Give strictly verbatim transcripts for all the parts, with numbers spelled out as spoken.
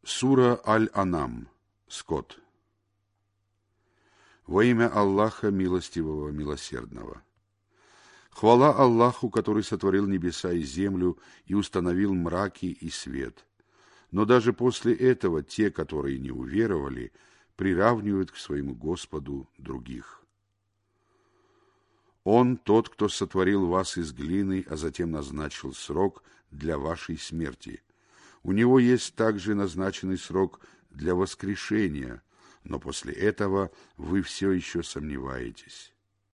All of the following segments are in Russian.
Сура Аль-Анам. Скот. Во имя Аллаха Милостивого, Милосердного. Хвала Аллаху, который сотворил небеса и землю и установил мраки и свет. Но даже после этого те, которые не уверовали, приравнивают к своему Господу других. Он тот, кто сотворил вас из глины, а затем назначил срок для вашей смерти. У него есть также назначенный срок для воскрешения, но после этого вы все еще сомневаетесь.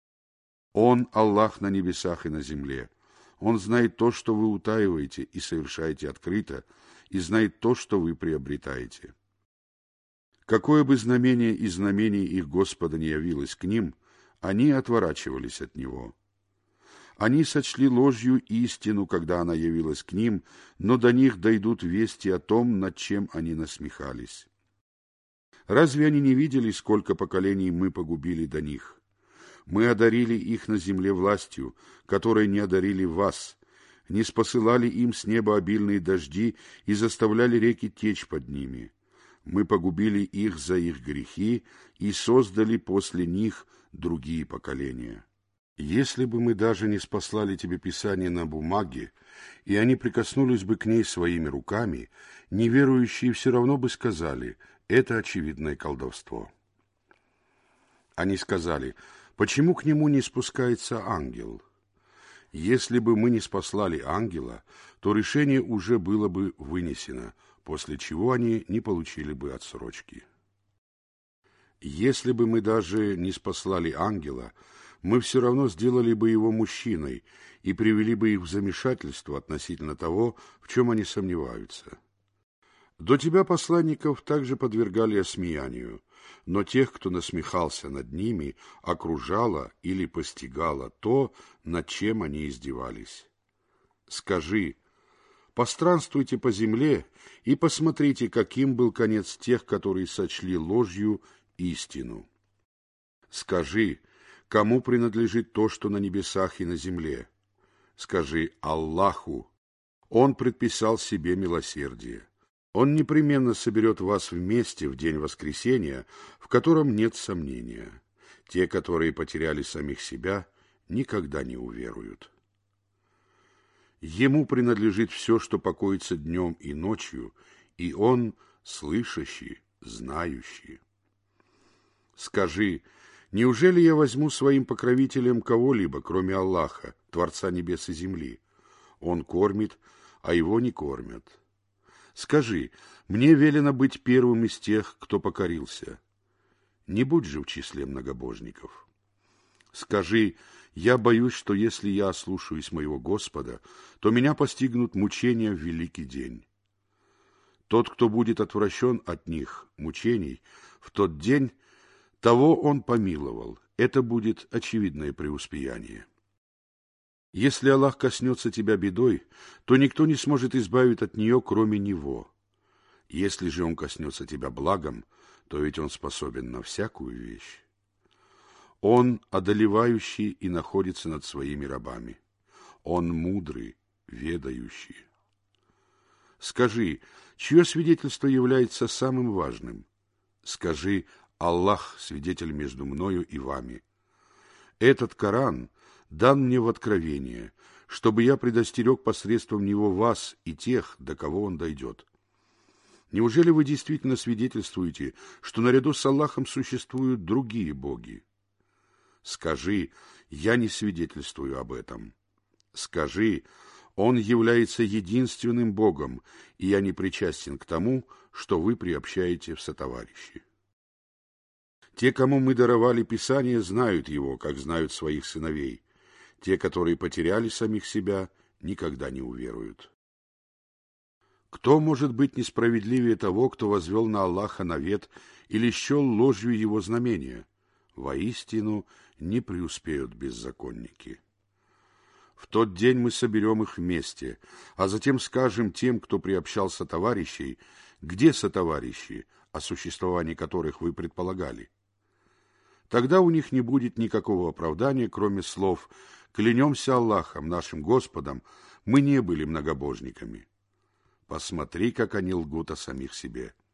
Он – Аллах на небесах и на земле. Он знает то, что вы утаиваете и совершаете открыто, и знает то, что вы приобретаете. Какое бы знамение из знамений их Господа не явилось к ним, они отворачивались от него. Они сочли ложью истину, когда она явилась к ним, но до них дойдут вести о том, над чем они насмехались. Разве они не видели, сколько поколений мы погубили до них? Мы одарили их на земле властью, которой не одарили вас, не спосылали им с неба обильные дожди и заставляли реки течь под ними. Мы погубили их за их грехи и создали после них другие поколения. Если бы мы даже не спаслали тебе Писание на бумаге, и они прикоснулись бы к ней своими руками, неверующие все равно бы сказали: это очевидное колдовство. Они сказали: почему к нему не спускается ангел? Если бы мы не спаслали ангела, то решение уже было бы вынесено, после чего они не получили бы отсрочки. Если бы мы даже не спаслали ангела, мы все равно сделали бы его мужчиной и привели бы их в замешательство относительно того, в чем они сомневаются. До тебя посланников также подвергали осмеянию, но тех, кто насмехался над ними, окружало или постигало то, над чем они издевались. Скажи: постранствуйте по земле и посмотрите, каким был конец тех, которые сочли ложью истину. Скажи: кому принадлежит то, что на небесах и на земле? Скажи: Аллаху. Он предписал себе милосердие. Он непременно соберет вас вместе в день воскресения, в котором нет сомнения. Те, которые потеряли самих себя, никогда не уверуют. Ему принадлежит все, что покоится днем и ночью, и он слышащий, знающий. Скажи: неужели я возьму своим покровителем кого-либо, кроме Аллаха, Творца небес и земли? Он кормит, а его не кормят. Скажи: мне велено быть первым из тех, кто покорился. Не будь же в числе многобожников. Скажи: я боюсь, что если я ослушаюсь моего Господа, то меня постигнут мучения в великий день. Тот, кто будет отвращен от них, мучений, в тот день, того он помиловал. Это будет очевидное преуспеяние. Если Аллах коснется тебя бедой, то никто не сможет избавить от нее, кроме Него. Если же Он коснется тебя благом, то ведь Он способен на всякую вещь. Он одолевающий и находится над своими рабами. Он мудрый, ведающий. Скажи: чье свидетельство является самым важным? Скажи: Аллах свидетель между мною и вами. Этот Коран дан мне в откровение, чтобы я предостерег посредством него вас и тех, до кого он дойдет. Неужели вы действительно свидетельствуете, что наряду с Аллахом существуют другие боги? Скажи: я не свидетельствую об этом. Скажи: Он является единственным Богом, и я не причастен к тому, что вы приобщаете в сотоварищи. Те, кому мы даровали Писание, знают его, как знают своих сыновей. Те, которые потеряли самих себя, никогда не уверуют. Кто может быть несправедливее того, кто возвел на Аллаха навет или счел ложью его знамения? Воистину, не преуспеют беззаконники. В тот день мы соберем их вместе, а затем скажем тем, кто приобщался товарищей: где сотоварищи, о существовании которых вы предполагали? Тогда у них не будет никакого оправдания, кроме слов: «Клянемся Аллахом, нашим Господом, мы не были многобожниками». Посмотри, как они лгут о самих себе.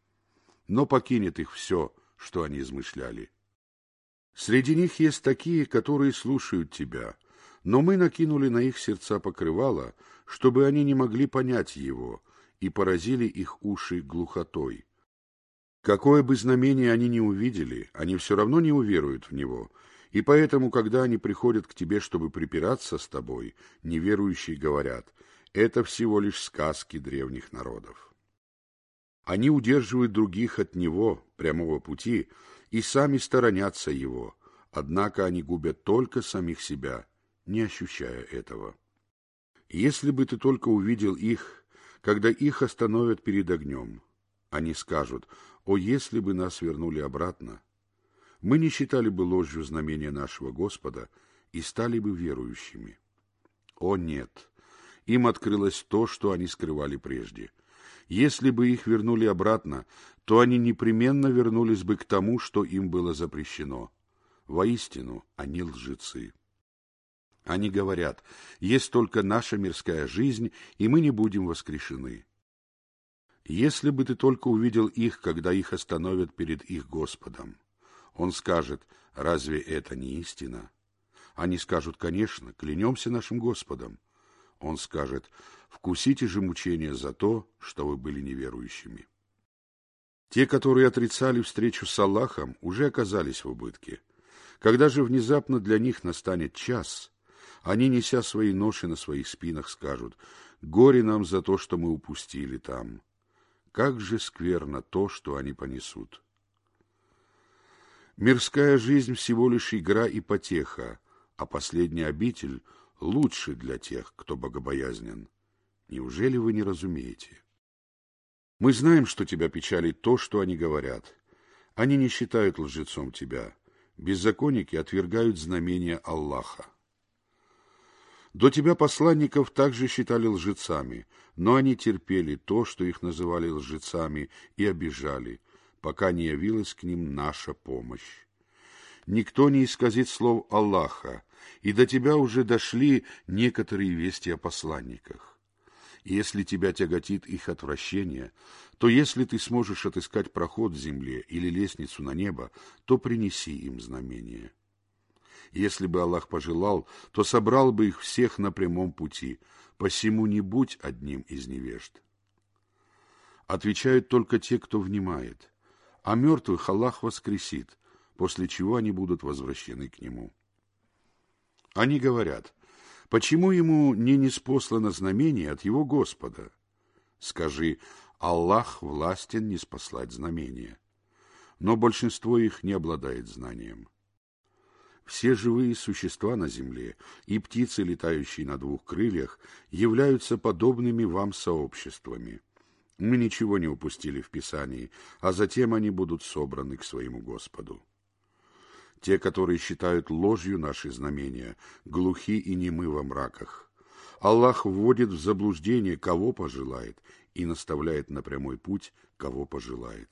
но покинет их все, что они измышляли. Среди них есть такие, которые слушают тебя, но мы накинули на их сердца покрывало, чтобы они не могли понять его, и поразили их уши глухотой. Какое бы знамение они ни увидели, они все равно не уверуют в него, и поэтому, когда они приходят к тебе, чтобы припираться с тобой, неверующие говорят: это всего лишь сказки древних народов. Они удерживают других от него, прямого пути, и сами сторонятся его, однако они губят только самих себя, не ощущая этого. Если бы ты только увидел их, когда их остановят перед огнем, они скажут: «О, если бы нас вернули обратно! Мы не считали бы ложью знамения нашего Господа и стали бы верующими». О, нет! Им открылось то, что они скрывали прежде. Если бы их вернули обратно, то они непременно вернулись бы к тому, что им было запрещено. Воистину, они лжецы. Они говорят: есть только наша мирская жизнь, и мы не будем воскрешены. Если бы ты только увидел их, когда их остановят перед их Господом, Он скажет: разве это не истина? Они скажут: конечно, клянемся нашим Господом. Он скажет: вкусите же мучения за то, что вы были неверующими. Те, которые отрицали встречу с Аллахом, уже оказались в убытке. Когда же внезапно для них настанет час, они, неся свои ноши на своих спинах, скажут: горе нам за то, что мы упустили там. Как же скверно то, что они понесут. Мирская жизнь всего лишь игра и потеха, а последняя обитель лучше для тех, кто богобоязнен. Неужели вы не разумеете? Мы знаем, что тебя печалит то, что они говорят. Они не считают лжецом тебя. Беззаконники отвергают знамения Аллаха. До тебя посланников также считали лжецами, но они терпели то, что их называли лжецами, и обижали, пока не явилась к ним наша помощь. Никто не исказит слов Аллаха, и до тебя уже дошли некоторые вести о посланниках. И если тебя тяготит их отвращение, то если ты сможешь отыскать проход в земле или лестницу на небо, то принеси им знамение. Если бы Аллах пожелал, то собрал бы их всех на прямом пути, посему не будь одним из невежд. Отвечают только те, кто внимает, а мертвых Аллах воскресит, после чего они будут возвращены к Нему. Они говорят: почему ему не ниспослано знамение от его Господа? Скажи: Аллах властен ниспослать знамение. Но большинство их не обладает знанием. Все живые существа на земле и птицы, летающие на двух крыльях, являются подобными вам сообществами. Мы ничего не упустили в Писании, а затем они будут собраны к своему Господу. Те, которые считают ложью наши знамения, глухи и немы во мраках. Аллах вводит в заблуждение, кого пожелает, и наставляет на прямой путь, кого пожелает.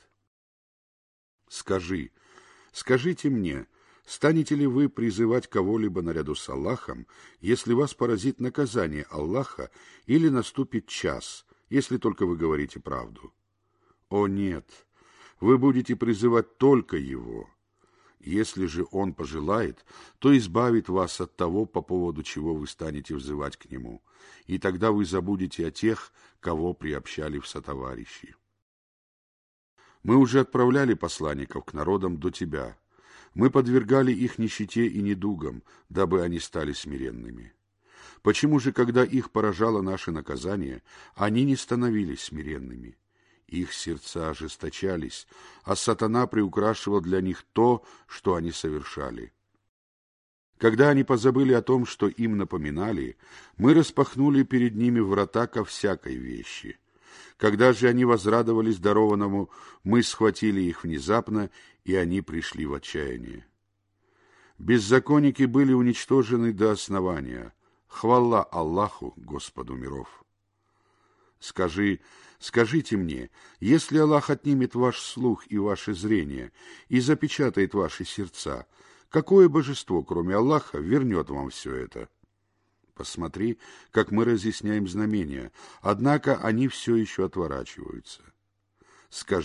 Скажи, скажите мне, станете ли вы призывать кого-либо наряду с Аллахом, если вас поразит наказание Аллаха, или наступит час, если только вы говорите правду? О нет, вы будете призывать только Его. Если же Он пожелает, то избавит вас от того, по поводу чего вы станете взывать к Нему, и тогда вы забудете о тех, кого приобщали в сотоварищи. Мы уже отправляли посланников к народам до тебя. Мы подвергали их нищете и недугам, дабы они стали смиренными. Почему же, когда их поражало наше наказание, они не становились смиренными? Их сердца ожесточались, а сатана приукрашивал для них то, что они совершали. Когда они позабыли о том, что им напоминали, мы распахнули перед ними врата ко всякой вещи. Когда же они возрадовались дарованному, мы схватили их внезапно, и они пришли в отчаяние. Беззаконники были уничтожены до основания. Хвала Аллаху, Господу миров! Скажи, скажите мне, если Аллах отнимет ваш слух и ваше зрение и запечатает ваши сердца, какое божество, кроме Аллаха, вернет вам все это? Посмотри, как мы разъясняем знамения, однако они все еще отворачиваются. Скажи,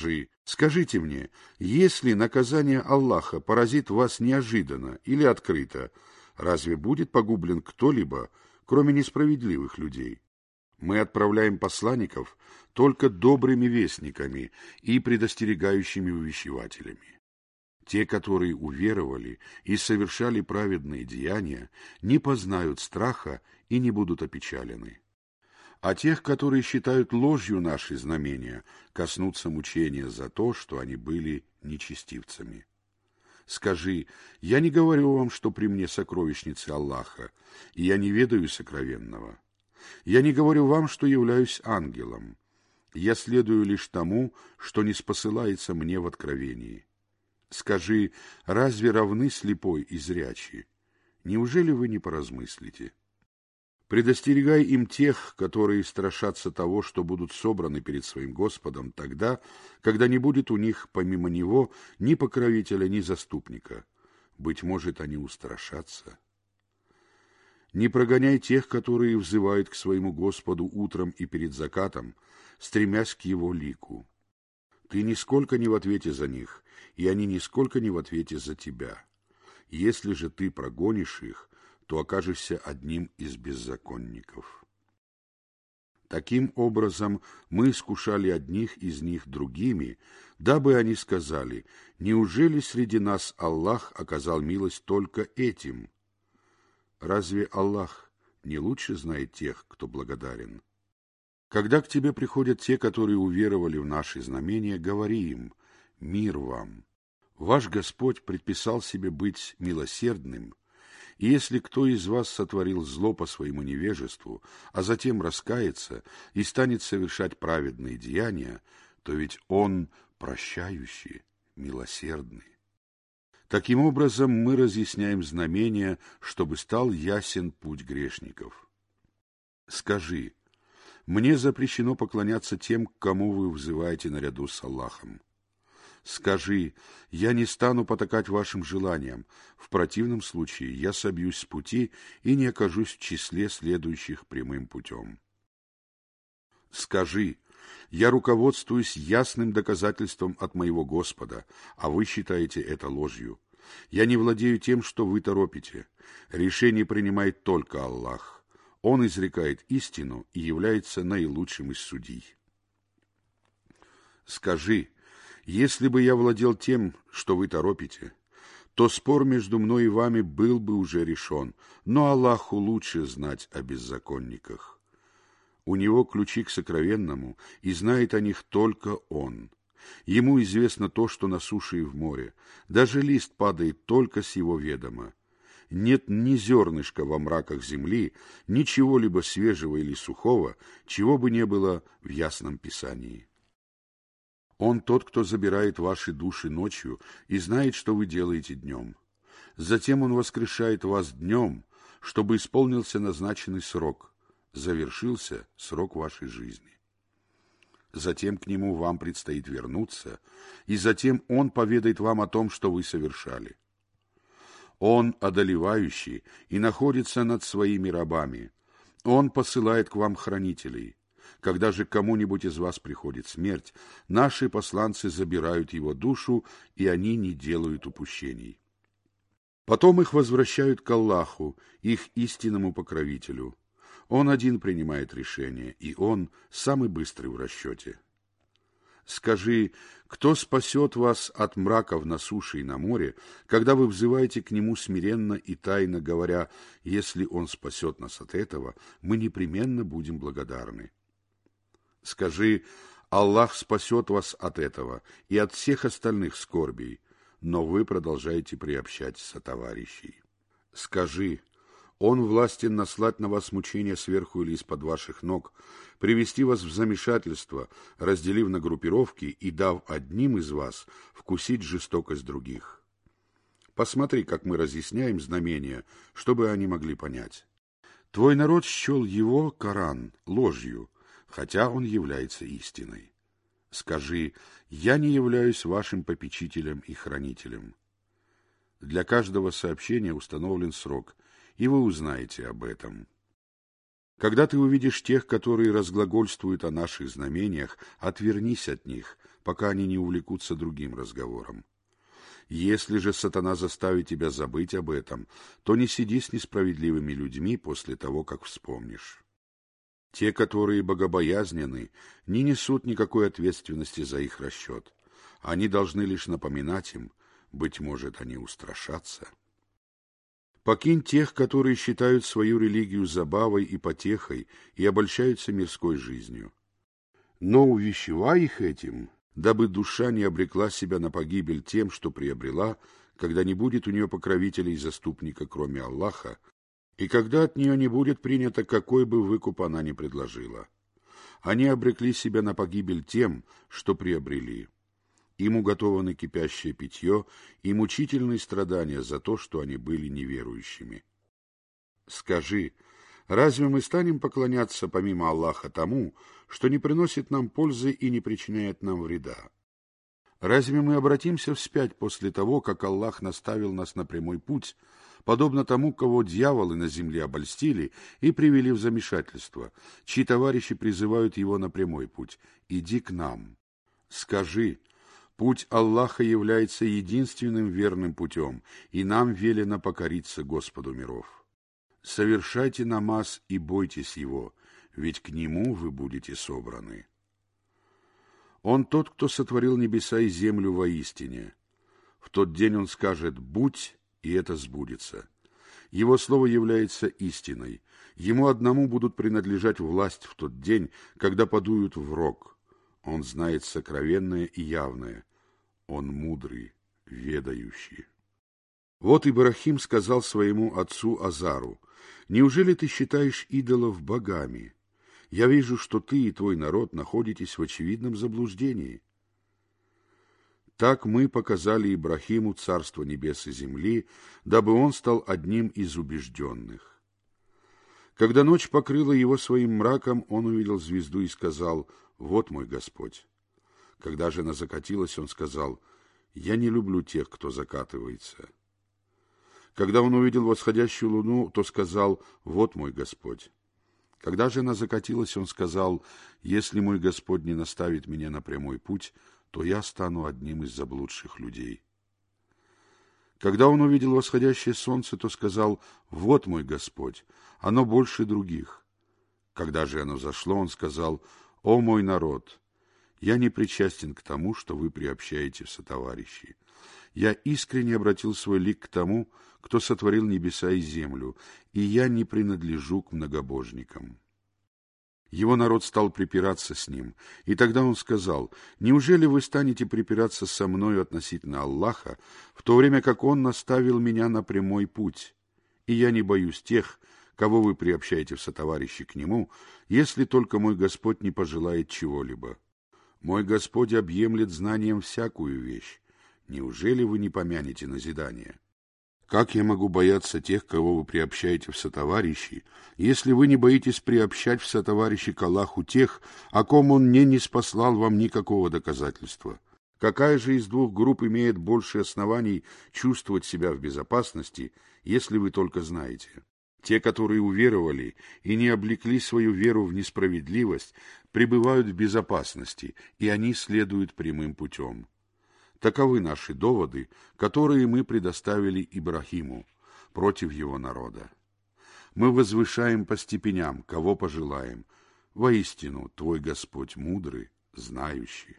Скажите мне, если наказание Аллаха поразит вас неожиданно или открыто, разве будет погублен кто-либо, кроме несправедливых людей? Мы отправляем посланников только добрыми вестниками и предостерегающими увещевателями. Те, которые уверовали и совершали праведные деяния, не познают страха и не будут опечалены. А тех, которые считают ложью наши знамения, коснутся мучения за то, что они были нечестивцами. Скажи, я не говорю вам, что при мне сокровищницы Аллаха, и я не ведаю сокровенного. Я не говорю вам, что являюсь ангелом. Я следую лишь тому, что не спосылается мне в откровении. Скажи, разве равны слепой и зрячий? Неужели вы не поразмыслите? Предостерегай им тех, которые страшатся того, что будут собраны перед своим Господом тогда, когда не будет у них помимо Него ни покровителя, ни заступника. Быть может, они устрашатся. Не прогоняй тех, которые взывают к своему Господу утром и перед закатом, стремясь к Его лику. Ты нисколько не в ответе за них, и они нисколько не в ответе за тебя. Если же ты прогонишь их, то окажешься одним из беззаконников. Таким образом, мы искушали одних из них другими, дабы они сказали, неужели среди нас Аллах оказал милость только этим? Разве Аллах не лучше знает тех, кто благодарен? Когда к тебе приходят те, которые уверовали в наши знамения, говори им: мир вам. Ваш Господь предписал себе быть милосердным, и если кто из вас сотворил зло по своему невежеству, а затем раскается и станет совершать праведные деяния, то ведь Он прощающий, милосердный. Таким образом, мы разъясняем знамения, чтобы стал ясен путь грешников. Скажи, мне запрещено поклоняться тем, к кому вы взываете наряду с Аллахом. Скажи, я не стану потакать вашим желаниям, в противном случае я собьюсь с пути и не окажусь в числе следующих прямым путем. Скажи, я руководствуюсь ясным доказательством от моего Господа, а вы считаете это ложью. Я не владею тем, что вы торопите. Решение принимает только Аллах. Он изрекает истину и является наилучшим из судей. Скажи, если бы я владел тем, что вы торопите, то спор между мной и вами был бы уже решен, но Аллаху лучше знать о беззаконниках. У Него ключи к сокровенному, и знает о них только Он. Ему известно то, что на суше и в море. Даже лист падает только с Его ведома. Нет ни зернышка во мраках земли, ничего-либо свежего или сухого, чего бы не было в ясном Писании. Он тот, кто забирает ваши души ночью и знает, что вы делаете днем. Затем Он воскрешает вас днем, чтобы исполнился назначенный срок, завершился срок вашей жизни. Затем к Нему вам предстоит вернуться, и затем Он поведает вам о том, что вы совершали. Он одолевающий и находится над своими рабами. Он посылает к вам хранителей. Когда же кому-нибудь из вас приходит смерть, наши посланцы забирают его душу, и они не делают упущений. Потом их возвращают к Аллаху, их истинному покровителю. Он один принимает решение, и Он самый быстрый в расчете. Скажи, кто спасет вас от мраков на суше и на море, когда вы взываете к Нему смиренно и тайно, говоря, если Он спасет нас от этого, мы непременно будем благодарны. Скажи, Аллах спасет вас от этого и от всех остальных скорбей, но вы продолжаете приобщать сотоварищей. Скажи, Он властен наслать на вас мучения сверху или из-под ваших ног, привести вас в замешательство, разделив на группировки и дав одним из вас вкусить жестокость других. Посмотри, как мы разъясняем знамения, чтобы они могли понять. Твой народ счел его, Коран, ложью, хотя он является истиной. Скажи, я не являюсь вашим попечителем и хранителем. Для каждого сообщения установлен срок, и вы узнаете об этом. Когда ты увидишь тех, которые разглагольствуют о наших знамениях, отвернись от них, пока они не увлекутся другим разговором. Если же сатана заставит тебя забыть об этом, то не сиди с несправедливыми людьми после того, как вспомнишь. Те, которые богобоязненны, не несут никакой ответственности за их расчет. Они должны лишь напоминать им, быть может, они устрашатся. Покинь тех, которые считают свою религию забавой и потехой и обольщаются мирской жизнью. Но увещевай их этим, дабы душа не обрекла себя на погибель тем, что приобрела, когда не будет у нее покровителя и заступника, кроме Аллаха, и когда от нее не будет принято, какой бы выкуп она ни предложила. Они обрекли себя на погибель тем, что приобрели. Им уготованы кипящее питье и мучительные страдания за то, что они были неверующими. Скажи, разве мы станем поклоняться помимо Аллаха тому, что не приносит нам пользы и не причиняет нам вреда? Разве мы обратимся вспять после того, как Аллах наставил нас на прямой путь, подобно тому, кого дьяволы на земле обольстили и привели в замешательство, чьи товарищи призывают его на прямой путь? Иди к нам. Скажи, путь Аллаха является единственным верным путем, и нам велено покориться Господу миров. Совершайте намаз и бойтесь его, ведь к нему вы будете собраны. Он тот, кто сотворил небеса и землю воистине. В тот день он скажет «будь», и это сбудется. Его слово является истиной. Ему одному будут принадлежать власть в тот день, когда подуют в рог. Он знает сокровенное и явное. Он мудрый, ведающий. Вот Ибрахим сказал своему отцу Азару: «Неужели ты считаешь идолов богами? Я вижу, что ты и твой народ находитесь в очевидном заблуждении». Так мы показали Ибрахиму царство небес и земли, дабы он стал одним из убежденных. Когда ночь покрыла его своим мраком, он увидел звезду и сказал: «Вот мой Господь». Когда же она закатилась, он сказал: «Я не люблю тех, кто закатывается». Когда он увидел восходящую луну, то сказал: «Вот мой Господь». Когда же она закатилась, он сказал: «Если мой Господь не наставит меня на прямой путь, то я стану одним из заблудших людей». Когда он увидел восходящее солнце, то сказал: «Вот мой Господь, оно больше других». Когда же оно зашло, он сказал: «О мой народ, я не причастен к тому, что вы приобщаете в сотоварищи. Я искренне обратил свой лик к тому, кто сотворил небеса и землю, и я не принадлежу к многобожникам». Его народ стал припираться с ним, и тогда он сказал: «Неужели вы станете припираться со мною относительно Аллаха, в то время как Он наставил меня на прямой путь? И я не боюсь тех, кого вы приобщаете в сотоварищи к Нему, если только мой Господь не пожелает чего-либо. Мой Господь объемлет знанием всякую вещь. Неужели вы не помянете назидание? Как я могу бояться тех, кого вы приобщаете в сотоварищи, если вы не боитесь приобщать в сотоварищи к Аллаху тех, о ком Он не ниспослал вам никакого доказательства? Какая же из двух групп имеет больше оснований чувствовать себя в безопасности, если вы только знаете? Те, которые уверовали и не облекли свою веру в несправедливость, пребывают в безопасности, и они следуют прямым путем. Таковы наши доводы, которые мы предоставили Ибрахиму против его народа. Мы возвышаем по степеням, кого пожелаем. Воистину, твой Господь мудрый, знающий.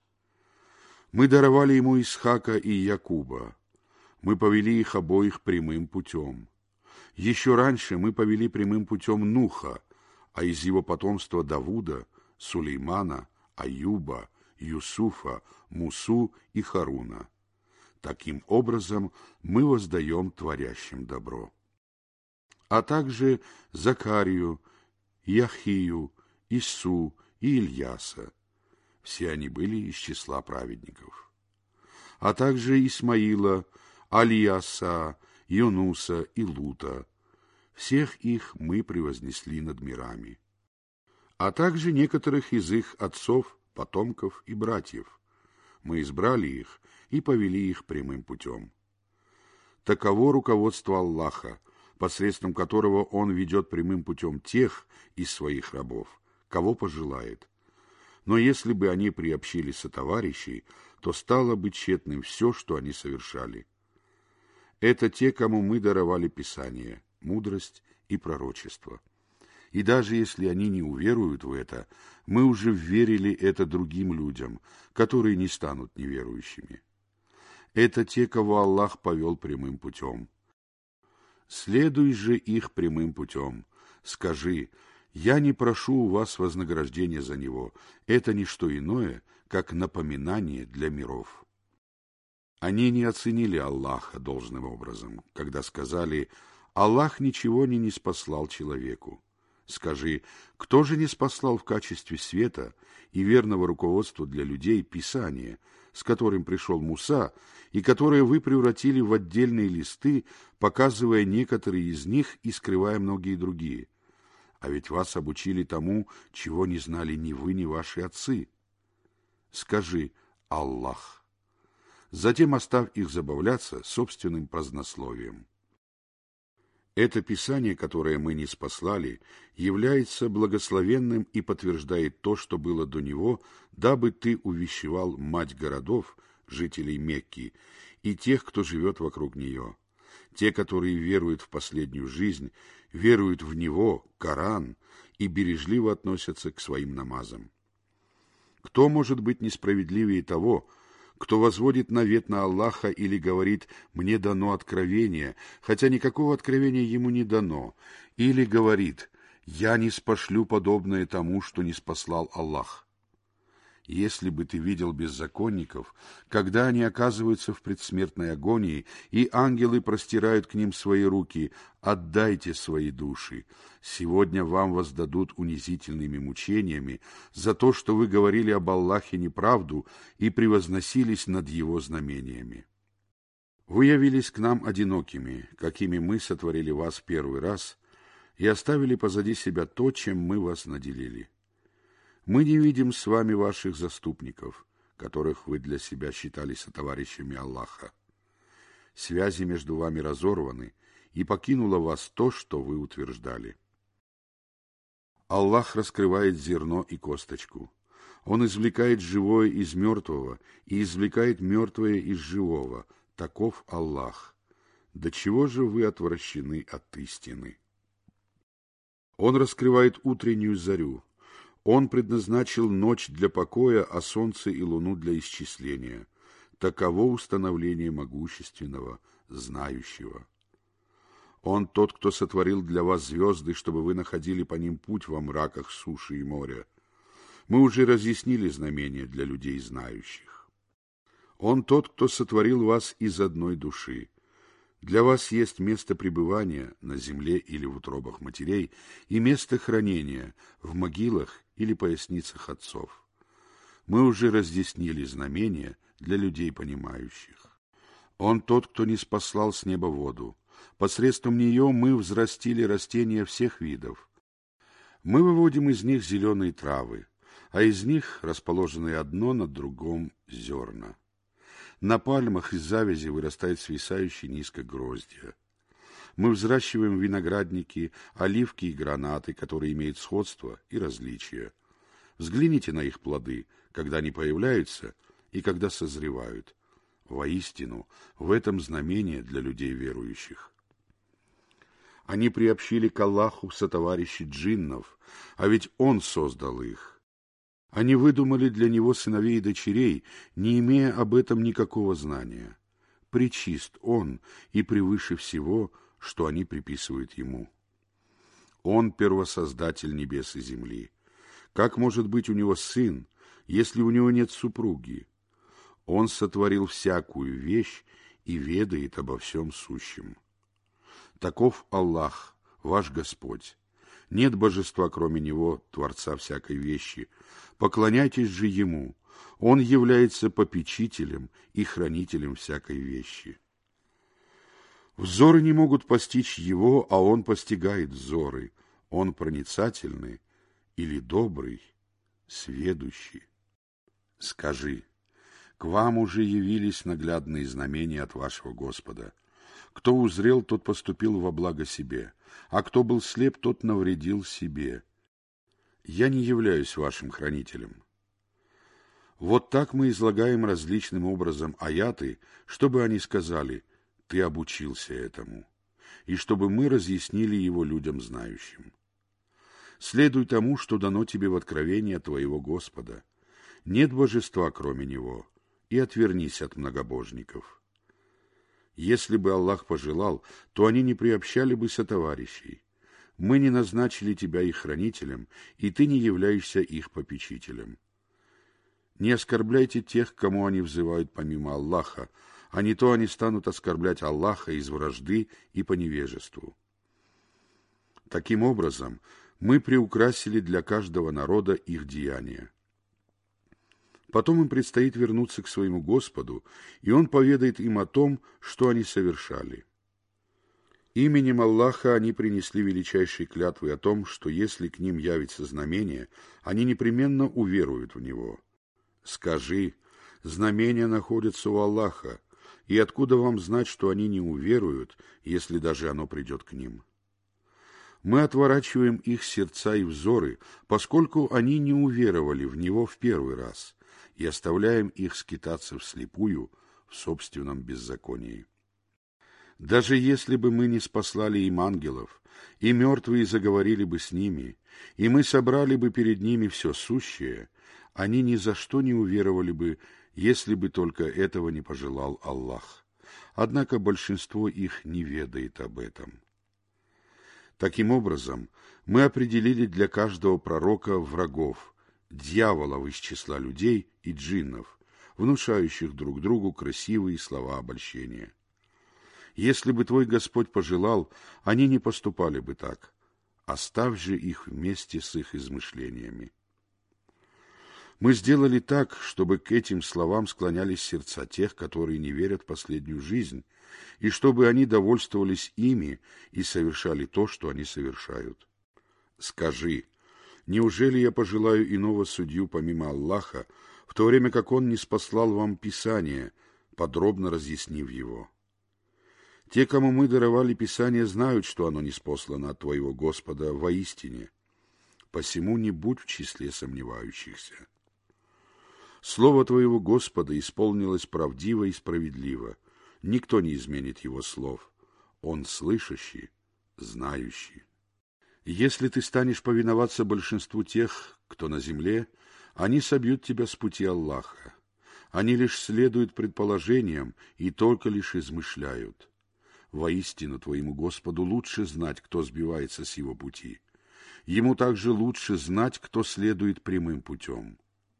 Мы даровали ему Исхака и Якуба. Мы повели их обоих прямым путем. Еще раньше мы повели прямым путем Нуха, а из его потомства Давуда, Сулеймана, Аюба, Юсуфа, Мусу и Харуна. Таким образом мы воздаем творящим добро. А также Закарию, Яхию, Ису и Ильяса. Все они были из числа праведников. А также Исмаила, Алияса, Юнуса и Лута. Всех их мы превознесли над мирами. А также некоторых из их отцов, потомков и братьев. Мы избрали их и повели их прямым путем. Таково руководство Аллаха, посредством которого Он ведет прямым путем тех из своих рабов, кого пожелает. Но если бы они приобщили сотоварищей, то стало бы тщетным все, что они совершали. Это те, кому мы даровали Писание, мудрость и пророчество. И даже если они не уверуют в это, мы уже верили это другим людям, которые не станут неверующими. Это те, кого Аллах повел прямым путем. Следуй же их прямым путем. Скажи: я не прошу у вас вознаграждения за него. Это не что иное, как напоминание для миров. Они не оценили Аллаха должным образом, когда сказали: Аллах ничего не ниспослал человеку. Скажи: кто же ниспослал в качестве света и верного руководства для людей Писание, с которым пришел Муса, и которое вы превратили в отдельные листы, показывая некоторые из них и скрывая многие другие? А ведь вас обучили тому, чего не знали ни вы, ни ваши отцы. Скажи: Аллах. Затем оставь их забавляться собственным празднословием. Это Писание, которое мы ниспослали, является благословенным и подтверждает то, что было до него, дабы ты увещевал мать городов, жителей Мекки, и тех, кто живет вокруг нее. Те, которые веруют в последнюю жизнь, веруют в него, Коран, и бережливо относятся к своим намазам. Кто может быть несправедливее того, кто возводит навет на Аллаха или говорит: «Мне дано откровение», хотя никакого откровения ему не дано, или говорит: «Я не спошлю подобное тому, что не спаслал Аллах». Если бы ты видел беззаконников, когда они оказываются в предсмертной агонии, и ангелы простирают к ним свои руки: «Отдайте свои души. Сегодня вам воздадут унизительными мучениями за то, что вы говорили об Аллахе неправду и превозносились над его знамениями». Вы явились к нам одинокими, какими мы сотворили вас первый раз, и оставили позади себя то, чем мы вас наделили. Мы не видим с вами ваших заступников, которых вы для себя считали сотоварищами Аллаха. Связи между вами разорваны, и покинуло вас то, что вы утверждали. Аллах раскрывает зерно и косточку. Он извлекает живое из мертвого и извлекает мертвое из живого. Таков Аллах. До чего же вы отвращены от истины? Он раскрывает утреннюю зарю. Он предназначил ночь для покоя, а солнце и луну для исчисления. Таково установление могущественного, знающего. Он тот, кто сотворил для вас звезды, чтобы вы находили по ним путь во мраках суши и моря. Мы уже разъяснили знамения для людей знающих. Он тот, кто сотворил вас из одной души. Для вас есть место пребывания на земле или в утробах матерей и место хранения в могилах или поясницах отцов. Мы уже разъяснили знамения для людей понимающих. Он тот, кто ниспослал с неба воду. Посредством нее мы взрастили растения всех видов. Мы выводим из них зеленые травы, а из них расположены одно над другом зерна. На пальмах из завязи вырастает свисающие низко гроздья. Мы взращиваем виноградники, оливки и гранаты, которые имеют сходство и различия. Взгляните на их плоды, когда они появляются и когда созревают. Воистину, в этом знамение для людей верующих. Они приобщили к Аллаху сотоварищей джиннов, а ведь Он создал их. Они выдумали для него сыновей и дочерей, не имея об этом никакого знания. Пречист Он и превыше всего, что они приписывают Ему. Он первосоздатель небес и земли. Как может быть у него сын, если у него нет супруги? Он сотворил всякую вещь и ведает обо всем сущем. Таков Аллах, ваш Господь. Нет божества, кроме Него, Творца всякой вещи. Поклоняйтесь же Ему. Он является попечителем и хранителем всякой вещи. Взоры не могут постичь Его, а Он постигает взоры. Он проницательный или добрый, сведущий. Скажи: к вам уже явились наглядные знамения от вашего Господа. Кто узрел, тот поступил во благо себе, а кто был слеп, тот навредил себе. Я не являюсь вашим хранителем. Вот так мы излагаем различным образом аяты, чтобы они сказали: «Ты обучился этому», и чтобы мы разъяснили его людям знающим. Следуй тому, что дано тебе в откровении от твоего Господа. Нет божества, кроме Него, и отвернись от многобожников. Если бы Аллах пожелал, то они не приобщали бы сотоварищей. Мы не назначили тебя их хранителем, и ты не являешься их попечителем. Не оскорбляйте тех, к кому они взывают помимо Аллаха, а не то они станут оскорблять Аллаха из вражды и по невежеству. Таким образом, мы приукрасили для каждого народа их деяния. Потом им предстоит вернуться к своему Господу, и Он поведает им о том, что они совершали. Именем Аллаха они принесли величайшие клятвы о том, что если к ним явится знамение, они непременно уверуют в него. Скажи: знамения находятся у Аллаха, и откуда вам знать, что они не уверуют, если даже оно придет к ним? Мы отворачиваем их сердца и взоры, поскольку они не уверовали в него в первый раз, и оставляем их скитаться вслепую в собственном беззаконии. Даже если бы мы не спаслали им ангелов, и мертвые заговорили бы с ними, и мы собрали бы перед ними все сущее, они ни за что не уверовали бы, если бы только этого не пожелал Аллах. Однако большинство их не ведает об этом. Таким образом, мы определили для каждого пророка врагов, дьяволов из числа людей и джиннов, внушающих друг другу красивые слова обольщения. Если бы твой Господь пожелал, они не поступали бы так. Оставь же их вместе с их измышлениями. Мы сделали так, чтобы к этим словам склонялись сердца тех, которые не верят в последнюю жизнь, и чтобы они довольствовались ими и совершали то, что они совершают. Скажи: неужели я пожелаю иного судью помимо Аллаха, в то время как Он не спаслал вам Писание, подробно разъяснив его? Те, кому мы даровали Писание, знают, что оно ниспослано от твоего Господа воистине. Посему не будь в числе сомневающихся. Слово твоего Господа исполнилось правдиво и справедливо. Никто не изменит его слов. Он слышащий, знающий. Если ты станешь повиноваться большинству тех, кто на земле, они собьют тебя с пути Аллаха. Они лишь следуют предположениям и только лишь измышляют. Воистину, твоему Господу лучше знать, кто сбивается с его пути. Ему также лучше знать, кто следует прямым путем.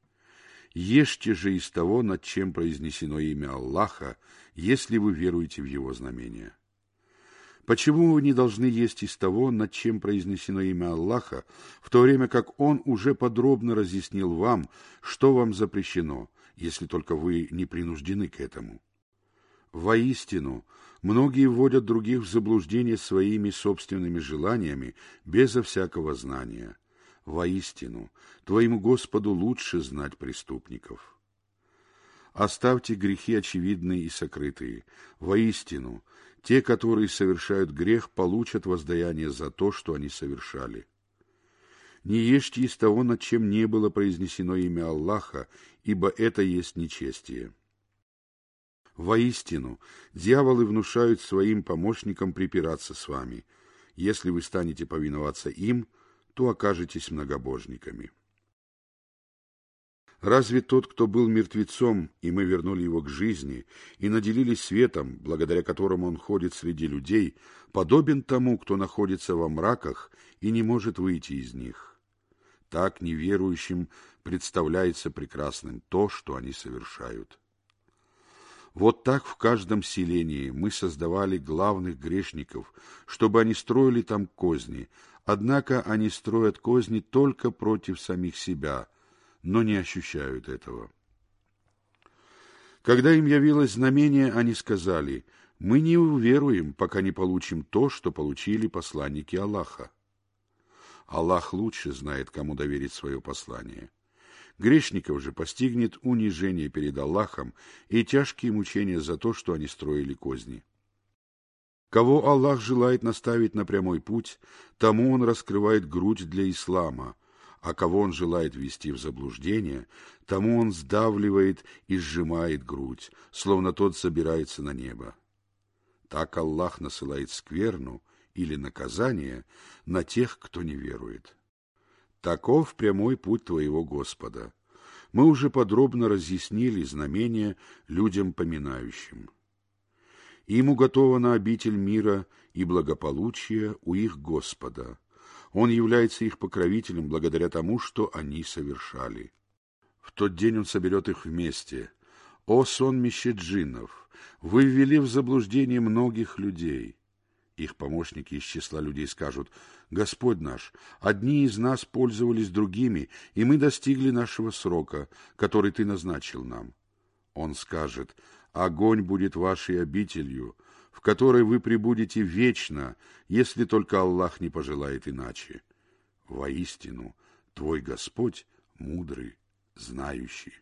Ешьте же из того, над чем произнесено имя Аллаха, если вы веруете в его знамения. Почему вы не должны есть из того, над чем произнесено имя Аллаха, в то время как Он уже подробно разъяснил вам, что вам запрещено, если только вы не принуждены к этому? Воистину, многие вводят других в заблуждение своими собственными желаниями, безо всякого знания. Воистину, твоему Господу лучше знать преступников. Оставьте грехи очевидные и сокрытые. Воистину, те, которые совершают грех, получат воздаяние за то, что они совершали. Не ешьте из того, над чем не было произнесено имя Аллаха, ибо это есть нечестие. Воистину, дьяволы внушают своим помощникам припираться с вами. Если вы станете повиноваться им, то окажетесь многобожниками. Разве тот, кто был мертвецом, и мы вернули его к жизни, и наделили светом, благодаря которому он ходит среди людей, подобен тому, кто находится во мраках и не может выйти из них? Так неверующим представляется прекрасным то, что они совершают. Вот так в каждом селении мы создавали главных грешников, чтобы они строили там козни, однако они строят козни только против самих себя, но не ощущают этого. Когда им явилось знамение, они сказали: «Мы не уверуем, пока не получим то, что получили посланники Аллаха». Аллах лучше знает, кому доверить свое послание. Грешников же постигнет унижение перед Аллахом и тяжкие мучения за то, что они строили козни. Кого Аллах желает наставить на прямой путь, тому Он раскрывает грудь для ислама, а кого Он желает ввести в заблуждение, тому Он сдавливает и сжимает грудь, словно тот собирается на небо. Так Аллах насылает скверну или наказание на тех, кто не верует. Таков прямой путь твоего Господа. Мы уже подробно разъяснили знамения людям поминающим. Им уготована обитель мира и благополучия у их Господа. Он является их покровителем благодаря тому, что они совершали. В тот день Он соберет их вместе. О сонмище джиннов! Вы ввели в заблуждение многих людей. Их помощники из числа людей скажут: Господь наш, одни из нас пользовались другими, и мы достигли нашего срока, который Ты назначил нам. Он скажет: огонь будет вашей обителью, в которой вы пребудете вечно, если только Аллах не пожелает иначе. Воистину, твой Господь мудрый, знающий.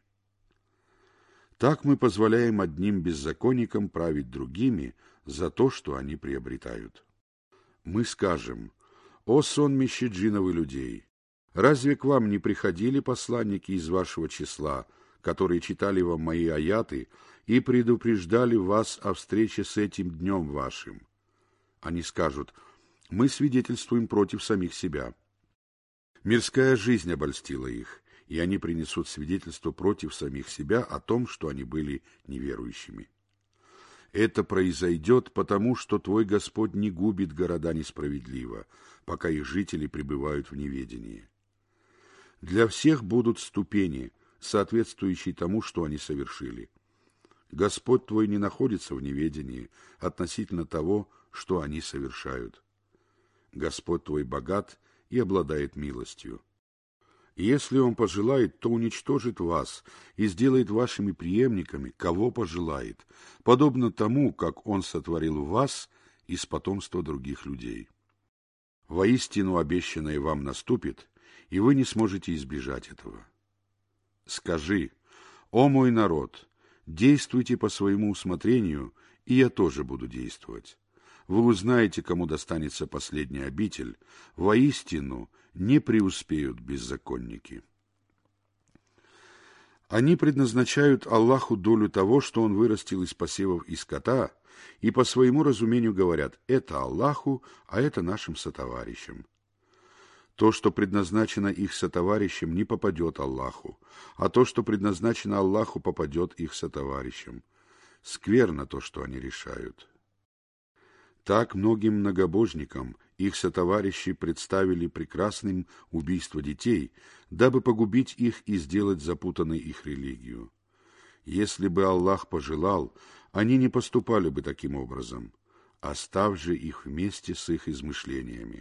Так мы позволяем одним беззаконникам править другими за то, что они приобретают. Мы скажем: о сонмище джинов и людей! Разве к вам не приходили посланники из вашего числа, которые читали вам мои аяты и предупреждали вас о встрече с этим днем вашим? Они скажут: мы свидетельствуем против самих себя. Мирская жизнь обольстила их, и они принесут свидетельство против самих себя о том, что они были неверующими. Это произойдет потому, что твой Господь не губит города несправедливо, пока их жители пребывают в неведении. Для всех будут ступени, соответствующие тому, что они совершили. Господь твой не находится в неведении относительно того, что они совершают. Господь твой богат и обладает милостью. Если Он пожелает, то уничтожит вас и сделает вашими преемниками, кого пожелает, подобно тому, как Он сотворил вас из потомства других людей. Воистину обещанное вам наступит, и вы не сможете избежать этого. Скажи: о мой народ, действуйте по своему усмотрению, и я тоже буду действовать. Вы узнаете, кому достанется последняя обитель. Воистину не преуспеют беззаконники. Они предназначают Аллаху долю того, что Он вырастил из посевов и скота, и по своему разумению говорят: это Аллаху, а это нашим сотоварищам. То, что предназначено их сотоварищам, не попадет Аллаху, а то, что предназначено Аллаху, попадет их сотоварищам. Скверно то, что они решают. Так многим многобожникам их сотоварищи представили прекрасным убийство детей, дабы погубить их и сделать запутанной их религию. Если бы Аллах пожелал, они не поступали бы таким образом, оставь же их вместе с их измышлениями.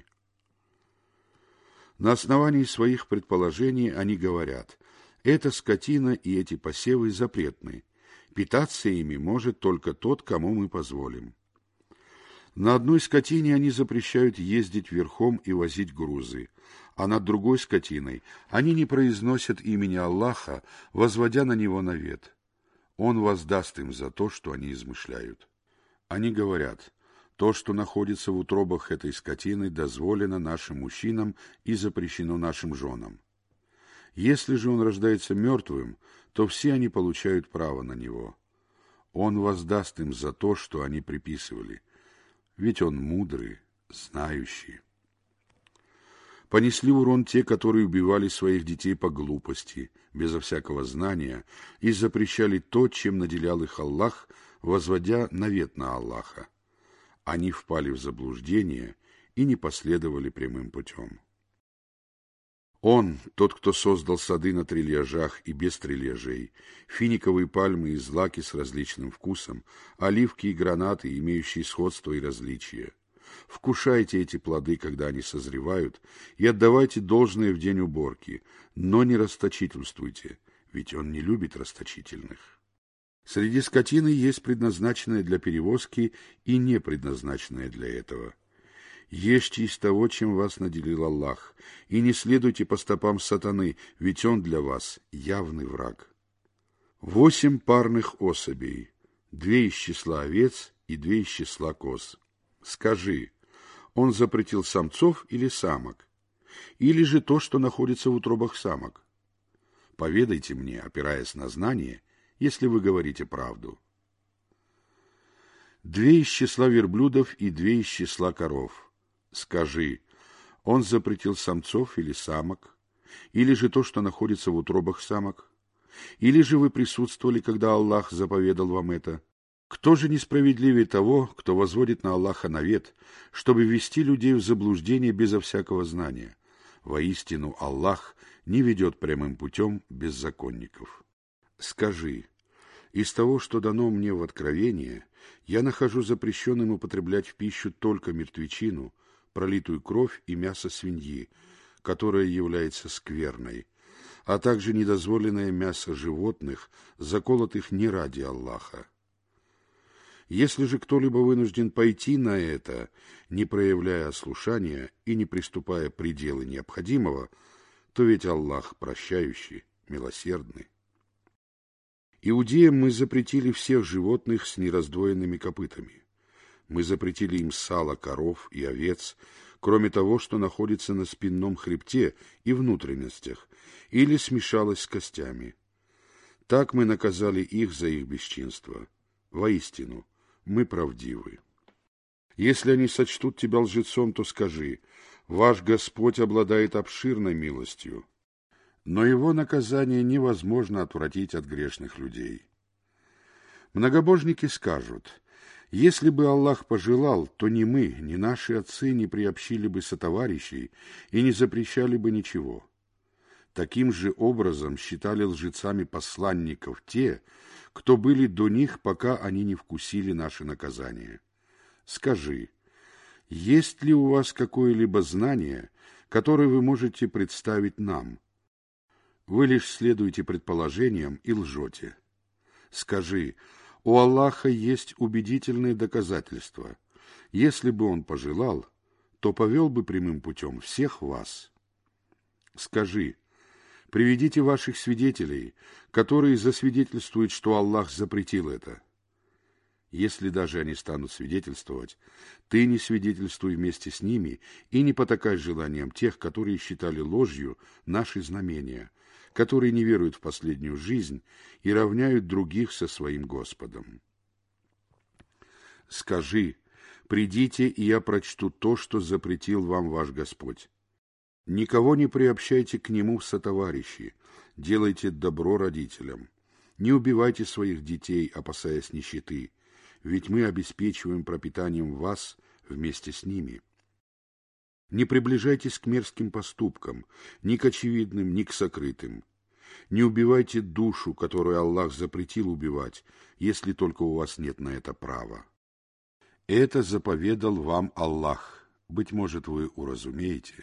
На основании своих предположений они говорят: эта скотина и эти посевы запретны, питаться ими может только тот, кому мы позволим. На одной скотине они запрещают ездить верхом и возить грузы, а над другой скотиной они не произносят имени Аллаха, возводя на него навет. Он воздаст им за то, что они измышляют. Они говорят: то, что находится в утробах этой скотины, дозволено нашим мужчинам и запрещено нашим женам. Если же он рождается мертвым, то все они получают право на него. Он воздаст им за то, что они приписывали, ведь он мудрый, знающий. Понесли урон те, которые убивали своих детей по глупости, безо всякого знания, и запрещали то, чем наделял их Аллах, возводя навет на Аллаха. Они впали в заблуждение и не последовали прямым путем. Он, тот, кто создал сады на трильяжах и без трильяжей, финиковые пальмы и злаки с различным вкусом, оливки и гранаты, имеющие сходство и различия. Вкушайте эти плоды, когда они созревают, и отдавайте должное в день уборки, но не расточительствуйте, ведь Он не любит расточительных. Среди скотины есть предназначенная для перевозки и не предназначенная для этого. Ешьте из того, чем вас наделил Аллах, и не следуйте по стопам сатаны, ведь он для вас явный враг. Восемь парных особей, две из числа овец и две из числа коз. Скажи, он запретил самцов или самок? Или же то, что находится в утробах самок? Поведайте мне, опираясь на знание, если вы говорите правду. Две из числа верблюдов и две из числа коров. Скажи, он запретил самцов или самок? Или же то, что находится в утробах самок? Или же вы присутствовали, когда Аллах заповедал вам это? Кто же несправедливее того, кто возводит на Аллаха навет, чтобы ввести людей в заблуждение безо всякого знания? Воистину, Аллах не ведет прямым путем беззаконников. Скажи, из того, что дано мне в откровение, я нахожу запрещенным употреблять в пищу только мертвечину, пролитую кровь и мясо свиньи, которое является скверной, а также недозволенное мясо животных, заколотых не ради Аллаха. Если же кто-либо вынужден пойти на это, не проявляя ослушания и не приступая пределы необходимого, то ведь Аллах прощающий, милосердный. Иудеям мы запретили всех животных с нераздвоенными копытами. Мы запретили им сало коров и овец, кроме того, что находится на спинном хребте и внутренностях, или смешалось с костями. Так мы наказали их за их бесчинство. Воистину, мы правдивы. Если они сочтут тебя лжецом, то скажи, ваш Господь обладает обширной милостью, но его наказание невозможно отвратить от грешных людей. Многобожники скажут, если бы Аллах пожелал, то ни мы, ни наши отцы не приобщили бы сотоварищей и не запрещали бы ничего. Таким же образом считали лжецами посланников те, кто были до них, пока они не вкусили наше наказание. Скажи, есть ли у вас какое-либо знание, которое вы можете представить нам? Вы лишь следуете предположениям и лжете. Скажи, у Аллаха есть убедительные доказательства. Если бы Он пожелал, то повел бы прямым путем всех вас. Скажи, приведите ваших свидетелей, которые засвидетельствуют, что Аллах запретил это. Если даже они станут свидетельствовать, ты не свидетельствуй вместе с ними и не потакай желаниям тех, которые считали ложью наши знамения, которые не веруют в последнюю жизнь и равняют других со своим Господом. Скажи, придите, и я прочту то, что запретил вам ваш Господь. Никого не приобщайте к нему в сотоварищи, делайте добро родителям. Не убивайте своих детей, опасаясь нищеты, ведь мы обеспечиваем пропитанием вас вместе с ними. Не приближайтесь к мерзким поступкам, ни к очевидным, ни к сокрытым. Не убивайте душу, которую Аллах запретил убивать, если только у вас нет на это права. Это заповедал вам Аллах, быть может, вы уразумеете.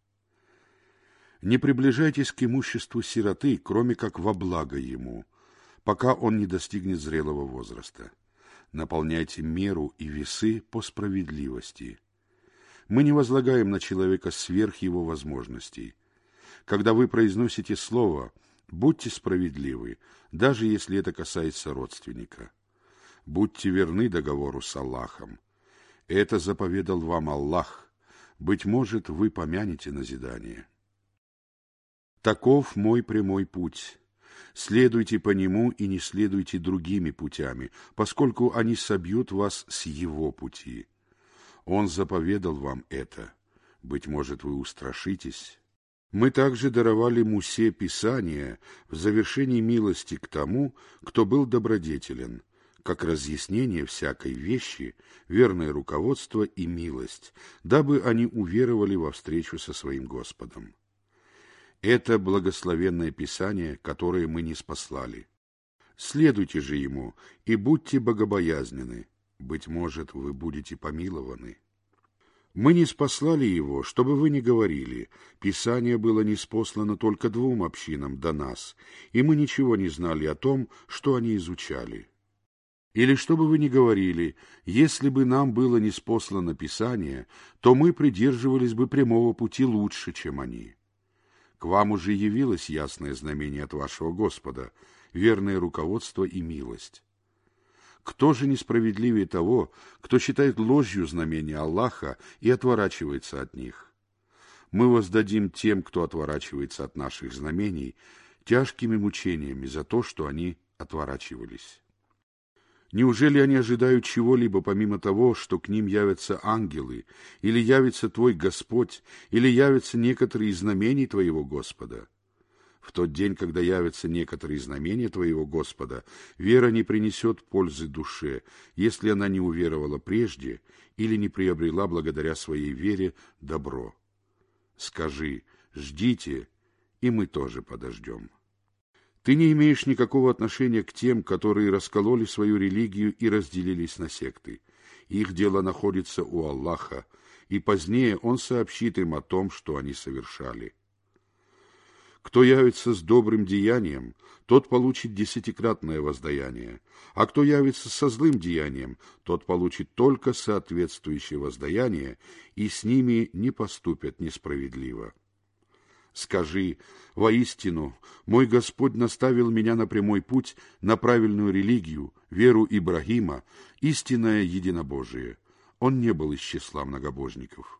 Не приближайтесь к имуществу сироты, кроме как во благо ему, пока он не достигнет зрелого возраста. Наполняйте меру и весы по справедливости. Мы не возлагаем на человека сверх его возможностей. Когда вы произносите слово, будьте справедливы, даже если это касается родственника. Будьте верны договору с Аллахом. Это заповедал вам Аллах. Быть может, вы помянете назидание. Таков мой прямой путь. Следуйте по нему и не следуйте другими путями, поскольку они собьют вас с его пути. Он заповедал вам это. Быть может, вы устрашитесь. Мы также даровали Мусе Писание в завершении милости к тому, кто был добродетелен, как разъяснение всякой вещи, верное руководство и милость, дабы они уверовали во встречу со своим Господом. Это благословенное Писание, которое мы ниспослали. Следуйте же ему и будьте богобоязненны, быть может, вы будете помилованы. Мы ниспослали его, чтобы вы не говорили, Писание было ниспослано только двум общинам до нас, и мы ничего не знали о том, что они изучали. Или чтобы вы не говорили, если бы нам было ниспослано Писание, то мы придерживались бы прямого пути лучше, чем они. К вам уже явилось ясное знамение от вашего Господа, верное руководство и милость. Кто же несправедливее того, кто считает ложью знамения Аллаха и отворачивается от них? Мы воздадим тем, кто отворачивается от наших знамений, тяжкими мучениями за то, что они отворачивались. Неужели они ожидают чего-либо помимо того, что к ним явятся ангелы, или явится Твой Господь, или явятся некоторые знамений Твоего Господа? В тот день, когда явятся некоторые знамения Твоего Господа, вера не принесет пользы душе, если она не уверовала прежде или не приобрела благодаря своей вере добро. Скажи: ждите, и мы тоже подождем. Ты не имеешь никакого отношения к тем, которые раскололи свою религию и разделились на секты. Их дело находится у Аллаха, и позднее Он сообщит им о том, что они совершали. Кто явится с добрым деянием, тот получит десятикратное воздаяние, а кто явится со злым деянием, тот получит только соответствующее воздаяние, и с ними не поступят несправедливо. Скажи: воистину, мой Господь наставил меня на прямой путь, на правильную религию, веру Ибрагима, истинное единобожие. Он не был из числа многобожников.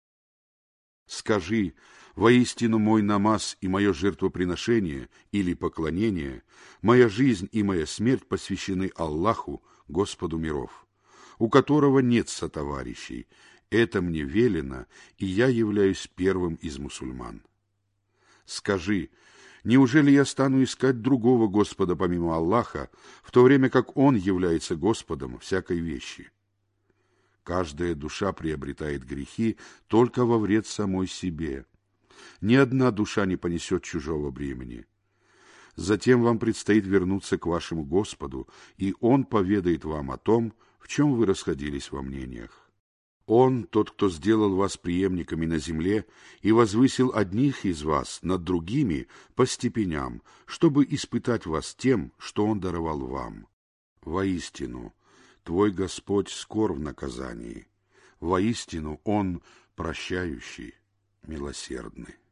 Скажи: воистину, мой намаз и мое жертвоприношение или поклонение, моя жизнь и моя смерть посвящены Аллаху, Господу миров, у которого нет сотоварищей. Это мне велено, и я являюсь первым из мусульман. Скажи: неужели я стану искать другого Господа помимо Аллаха, в то время как Он является Господом всякой вещи? Каждая душа приобретает грехи только во вред самой себе. Ни одна душа не понесет чужого бремени. Затем вам предстоит вернуться к вашему Господу, и Он поведает вам о том, в чем вы расходились во мнениях. Он, тот, кто сделал вас преемниками на земле и возвысил одних из вас над другими по степеням, чтобы испытать вас тем, что Он даровал вам. Воистину, Твой Господь скор в наказании. Воистину, Он прощающий, милосердный.